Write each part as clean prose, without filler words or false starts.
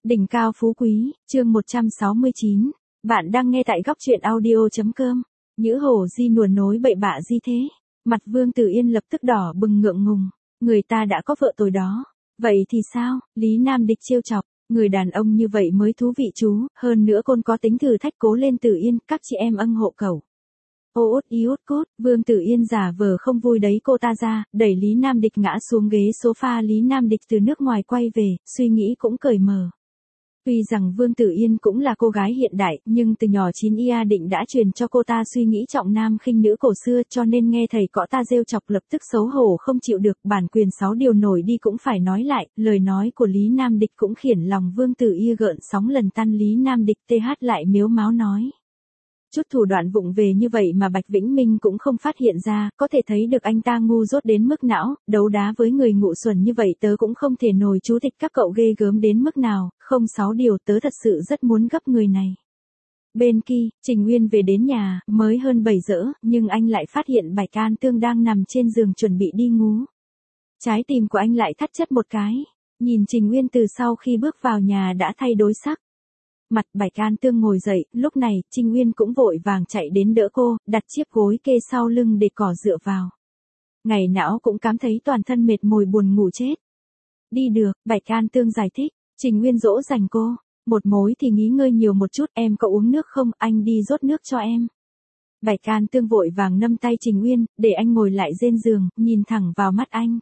Đỉnh cao phú quý, chương 169. Bạn đang nghe tại góc truyện audio.com. Nhữ hổ di nuồn nối bậy bạ gì thế? Mặt Vương Tử Yên lập tức đỏ bừng ngượng ngùng. Người ta đã có vợ rồi đó. Vậy thì sao? Lý Nam Địch trêu chọc. Người đàn ông như vậy mới thú vị chú. Hơn nữa côn có tính thử thách, cố lên Tử Yên, các chị em âng hộ cậu. Ô út ý út cốt, Vương Tử Yên giả vờ không vui đấy cô ta ra, đẩy Lý Nam Địch ngã xuống ghế sofa. Lý Nam Địch từ nước ngoài quay về, suy nghĩ cũng cởi mở. Tuy rằng Vương Tử Yên cũng là cô gái hiện đại, nhưng từ nhỏ Chín Ia Định đã truyền cho cô ta suy nghĩ trọng nam khinh nữ cổ xưa, cho nên nghe thầy cọ ta rêu chọc lập tức xấu hổ không chịu được. Bản quyền 6 điều nổi đi cũng phải nói lại, lời nói của Lý Nam Địch cũng khiển lòng Vương Tử Yên gợn sóng lần tan. Lý Nam Địch TH lại miếu máu nói. Chút thủ đoạn vụng về như vậy mà Bạch Vĩnh Minh cũng không phát hiện ra, có thể thấy được anh ta ngu dốt đến mức não, đấu đá với người ngu xuẩn như vậy tớ cũng không thể nổi chú thích các cậu ghê gớm đến mức nào, không 6 điều tớ thật sự rất muốn gấp người này. Bên kia, Trình Nguyên về đến nhà, mới hơn 7 giờ, nhưng anh lại phát hiện Bạch An Tương đang nằm trên giường chuẩn bị đi ngủ. Trái tim của anh lại thắt chất một cái, nhìn Trình Nguyên từ sau khi bước vào nhà đã thay đổi sắc. Mặt Bạch An Tương ngồi dậy, lúc này, Trình Nguyên cũng vội vàng chạy đến đỡ cô, đặt chiếc gối kê sau lưng để cỏ dựa vào. Ngày não cũng cảm thấy toàn thân mệt mỏi buồn ngủ chết. Đi được, Bạch An Tương giải thích, Trình Nguyên dỗ dành cô, một mối thì nghỉ ngơi nhiều một chút, em có uống nước không, anh đi rót nước cho em. Bạch An Tương vội vàng nắm tay Trình Nguyên, để anh ngồi lại trên giường, nhìn thẳng vào mắt anh.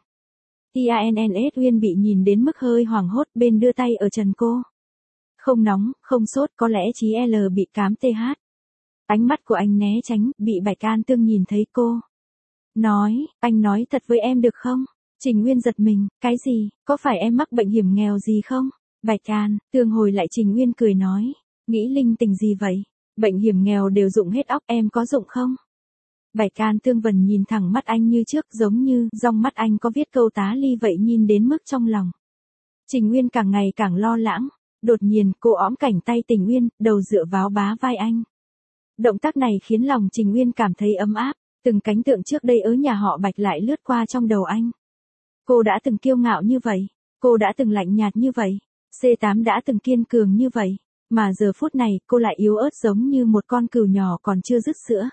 TANNS Uyên bị nhìn đến mức hơi hoảng hốt, bên đưa tay ở trần cô. Không nóng, không sốt, có lẽ chí L bị cám TH. Ánh mắt của anh né tránh, bị Bạch An Tương nhìn thấy cô. Nói, anh nói thật với em được không? Trình Nguyên giật mình, cái gì, có phải em mắc bệnh hiểm nghèo gì không? Bạch An Tương hồi lại Trình Nguyên cười nói, nghĩ linh tinh gì vậy? Bệnh hiểm nghèo đều dụng hết óc, em có dụng không? Bạch An Tương vần nhìn thẳng mắt anh như trước, giống như dòng mắt anh có viết câu tá ly vậy, nhìn đến mức trong lòng. Trình Nguyên càng ngày càng lo lắng. Đột nhiên, cô õm cảnh tay Trình Nguyên, đầu dựa vào bá vai anh. Động tác này khiến lòng Trình Nguyên cảm thấy ấm áp, từng cảnh tượng trước đây ở nhà họ Bạch lại lướt qua trong đầu anh. Cô đã từng kiêu ngạo như vậy, cô đã từng lạnh nhạt như vậy, C8 đã từng kiên cường như vậy, mà giờ phút này cô lại yếu ớt giống như một con cừu nhỏ còn chưa dứt sữa.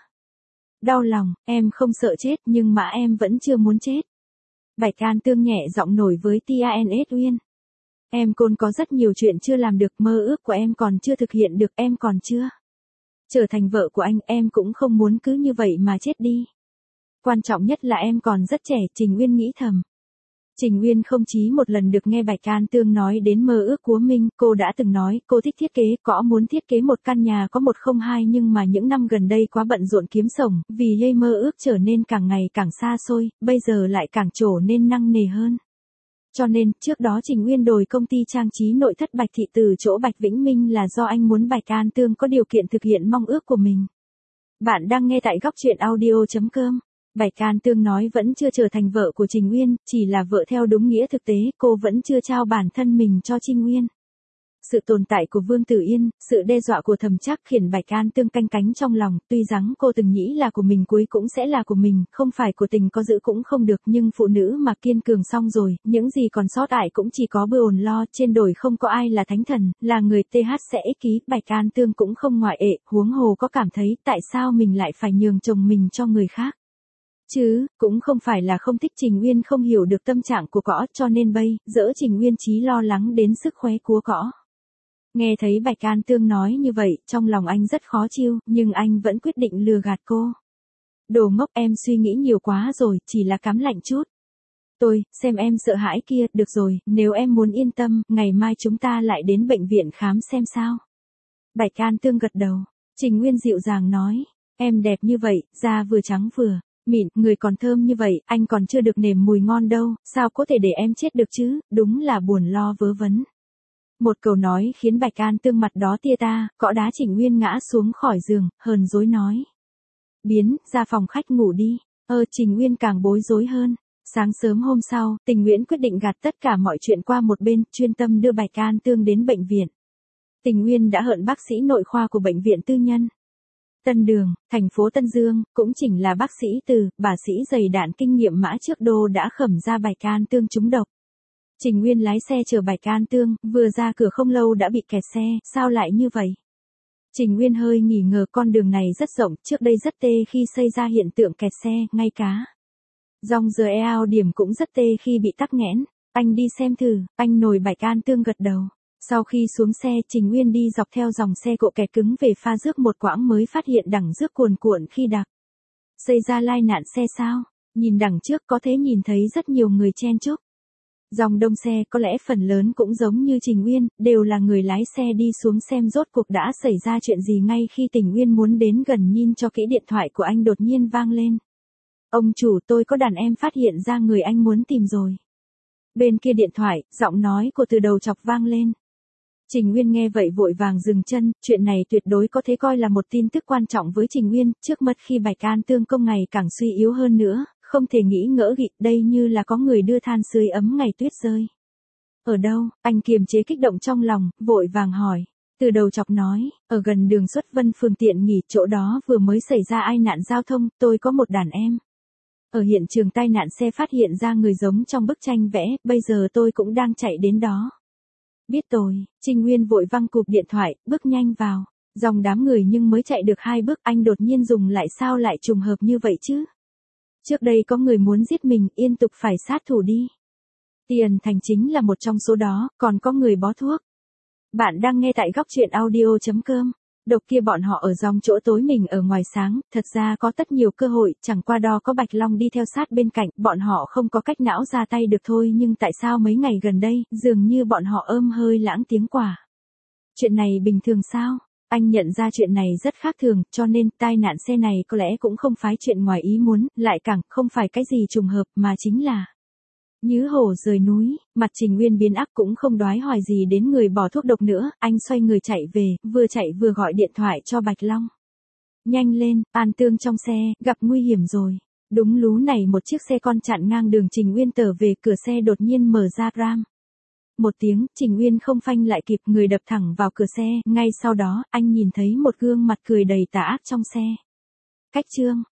Đau lòng, em không sợ chết nhưng mà em vẫn chưa muốn chết. Bạch An Tương nhẹ giọng nổi với TANS Uyên. Em còn có rất nhiều chuyện chưa làm được, mơ ước của em còn chưa thực hiện được, em còn chưa trở thành vợ của anh, em cũng không muốn cứ như vậy mà chết đi. Quan trọng nhất là em còn rất trẻ, Trình Nguyên nghĩ thầm. Trình Nguyên không chỉ một lần được nghe Bạch An Tương nói đến mơ ước của mình, cô đã từng nói cô thích thiết kế, có muốn thiết kế một căn nhà có 102, nhưng mà những năm gần đây quá bận rộn kiếm sống, vì vậy mơ ước trở nên càng ngày càng xa xôi, bây giờ lại càng trở nên nặng nề hơn. Cho nên, trước đó Trình Nguyên đổi công ty trang trí nội thất Bạch Thị từ chỗ Bạch Vĩnh Minh là do anh muốn Bạch An Tương có điều kiện thực hiện mong ước của mình. Bạn đang nghe tại góc truyện audio.com. Bạch An Tương nói vẫn chưa trở thành vợ của Trình Nguyên, chỉ là vợ theo đúng nghĩa thực tế, cô vẫn chưa trao bản thân mình cho Trình Nguyên. Sự tồn tại của Vương Tử Yên, sự đe dọa của Thẩm Trác khiến Bạch An Tương canh cánh trong lòng, tuy rằng cô từng nghĩ là của mình cuối cũng sẽ là của mình, không phải của tình có giữ cũng không được, nhưng phụ nữ mà kiên cường xong rồi, những gì còn sót lại cũng chỉ có bữa ổn lo, trên đời không có ai là thánh thần, là người TH sẽ ích ký, Bạch An Tương cũng không ngoại ệ, huống hồ có cảm thấy tại sao mình lại phải nhường chồng mình cho người khác. Chứ, cũng không phải là không thích. Trình Nguyên không hiểu được tâm trạng của cỏ, cho nên bây giờ Trình Nguyên chí lo lắng đến sức khỏe của cỏ. Nghe thấy Bạch An Tương nói như vậy, trong lòng anh rất khó chịu, nhưng anh vẫn quyết định lừa gạt cô. Đồ ngốc, em suy nghĩ nhiều quá rồi, chỉ là cảm lạnh chút. Tôi, xem em sợ hãi kia, được rồi, nếu em muốn yên tâm, ngày mai chúng ta lại đến bệnh viện khám xem sao. Bạch An Tương gật đầu, Trình Nguyên dịu dàng nói, em đẹp như vậy, da vừa trắng vừa mịn, người còn thơm như vậy, anh còn chưa được nếm mùi ngon đâu, sao có thể để em chết được chứ, đúng là buồn lo vớ vẩn. Một câu nói khiến Bạch An Tương mặt đó tia ta, cọ đá Trình Nguyên ngã xuống khỏi giường, hờn dỗi nói. Biến, ra phòng khách ngủ đi. Trình Nguyên càng bối rối hơn. Sáng sớm hôm sau, Tình Nguyễn quyết định gạt tất cả mọi chuyện qua một bên, chuyên tâm đưa Bạch An Tương đến bệnh viện. Tình Nguyên đã hẹn bác sĩ nội khoa của bệnh viện tư nhân Tân Đường, thành phố Tân Dương, cũng chính là bác sĩ Từ, bà sĩ dày đạn kinh nghiệm mã trước đô đã khẩm ra Bạch An Tương trúng độc. Trình Nguyên lái xe chở Bạch An Tương, vừa ra cửa không lâu đã bị kẹt xe, sao lại như vậy? Trình Nguyên hơi nghi ngờ, con đường này rất rộng, trước đây rất tê khi xảy ra hiện tượng kẹt xe, ngay cả dòng giờ eo điểm cũng rất tê khi bị tắc nghẽn. Anh đi xem thử, anh Nồi. Bạch An Tương gật đầu. Sau khi xuống xe, Trình Nguyên đi dọc theo dòng xe cộ kẹt cứng về pha rước một quãng mới phát hiện đằng rước cuồn cuộn khi đặc xảy ra tai nạn xe sao? Nhìn đằng trước có thể nhìn thấy rất nhiều người chen chúc. Dòng đông xe có lẽ phần lớn cũng giống như Trình Nguyên, đều là người lái xe đi xuống xem rốt cuộc đã xảy ra chuyện gì. Ngay khi Trình Nguyên muốn đến gần nhìn cho kỹ, điện thoại của anh đột nhiên vang lên. Ông chủ, tôi có đàn em phát hiện ra người anh muốn tìm rồi. Bên kia điện thoại, giọng nói của Từ Đầu Chọc vang lên. Trình Nguyên nghe vậy vội vàng dừng chân, chuyện này tuyệt đối có thể coi là một tin tức quan trọng với Trình Nguyên, trước mắt khi Bạch An Tương công ngày càng suy yếu hơn nữa, không thể nghĩ ngỡ gị, đây như là có người đưa than sưởi ấm ngày tuyết rơi. Ở đâu? Anh kiềm chế kích động trong lòng, vội vàng hỏi. Từ Đầu Chọc nói, ở gần đường Xuất Vân phường Tiện Nghỉ, chỗ đó vừa mới xảy ra tai nạn giao thông, tôi có một đàn em. Ở hiện trường tai nạn xe phát hiện ra người giống trong bức tranh vẽ, bây giờ tôi cũng đang chạy đến đó. Biết rồi, Trình Nguyên vội văng cụp điện thoại, bước nhanh vào. Dòng đám người nhưng mới chạy được 2 bước, anh đột nhiên dùng lại, sao lại trùng hợp như vậy chứ? Trước đây có người muốn giết mình, yên tục phải sát thủ đi. Tiền Thành chính là một trong số đó, còn có người bó thuốc. Bạn đang nghe tại góc truyện audio.com. Độc kia bọn họ ở dòng chỗ tối, mình ở ngoài sáng, thật ra có tất nhiều cơ hội, chẳng qua đó có Bạch Long đi theo sát bên cạnh, bọn họ không có cách não ra tay được thôi. Nhưng tại sao mấy ngày gần đây, dường như bọn họ hơi lãng tiếng quả. Chuyện này bình thường sao? Anh nhận ra chuyện này rất khác thường, cho nên tai nạn xe này có lẽ cũng không phải chuyện ngoài ý muốn, lại càng không phải cái gì trùng hợp mà chính là như hổ rời núi. Mặt Trình Nguyên biến ác, cũng không đoái hoài gì đến người bỏ thuốc độc nữa, anh xoay người chạy về, vừa chạy vừa gọi điện thoại cho Bạch Long. Nhanh lên, An Tương trong xe, gặp nguy hiểm rồi. Đúng lú này một chiếc xe con chặn ngang đường Trình Nguyên tở về, cửa xe đột nhiên mở ra, ram. Một tiếng, Trình Nguyên không phanh lại kịp, người đập thẳng vào cửa xe, ngay sau đó, anh nhìn thấy một gương mặt cười đầy tà ác trong xe. Cách Trương,